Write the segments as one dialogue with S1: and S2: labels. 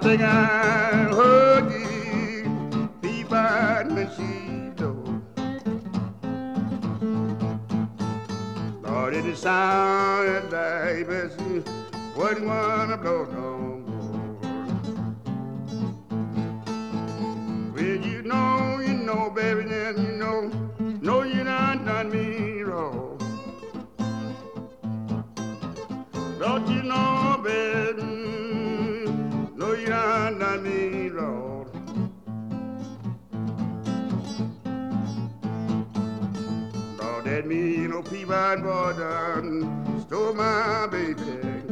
S1: think I heard you peeping when she blow. Lord, it sounded like she wasn't wanna blow no more. Well, you know, baby, then know you done me wrong. Don't you know, baby, know you done me wrong. Lord, that me, no peabody boy done stole my baby.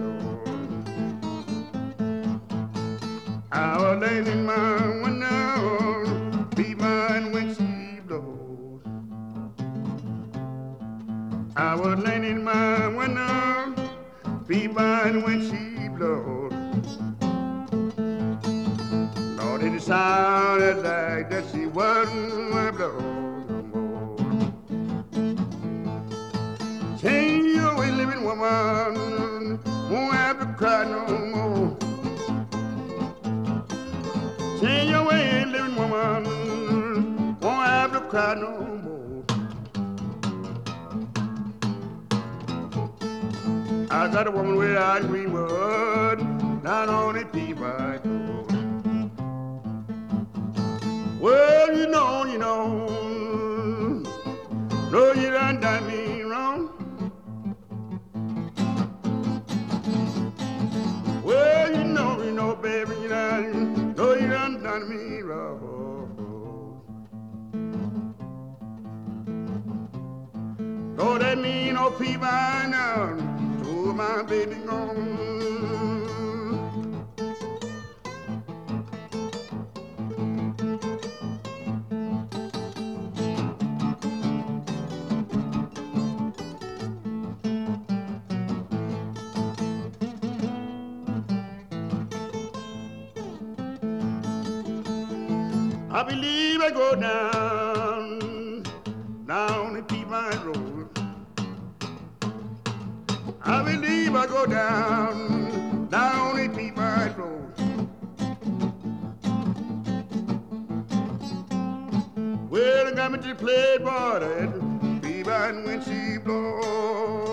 S1: I was laying in my window, peeping when she blows. I was laying in my window, peeping when she blows. Lord, it sounded like that she wasn't my blow no more. Change your way, living woman, won't have to cry no more. Change your way, living woman, won't have to cry no more. I got a woman way out in Greenwood, down on the Peabody Road. Well, know you done me wrong. Well, you know, baby, know you done me wrong. Don't that mean no Peabody now, to my baby gone. I believe I go down the Peabody Road. I believe I go down the Peabody Road. Well, I got me to play border at Peabody when she blows.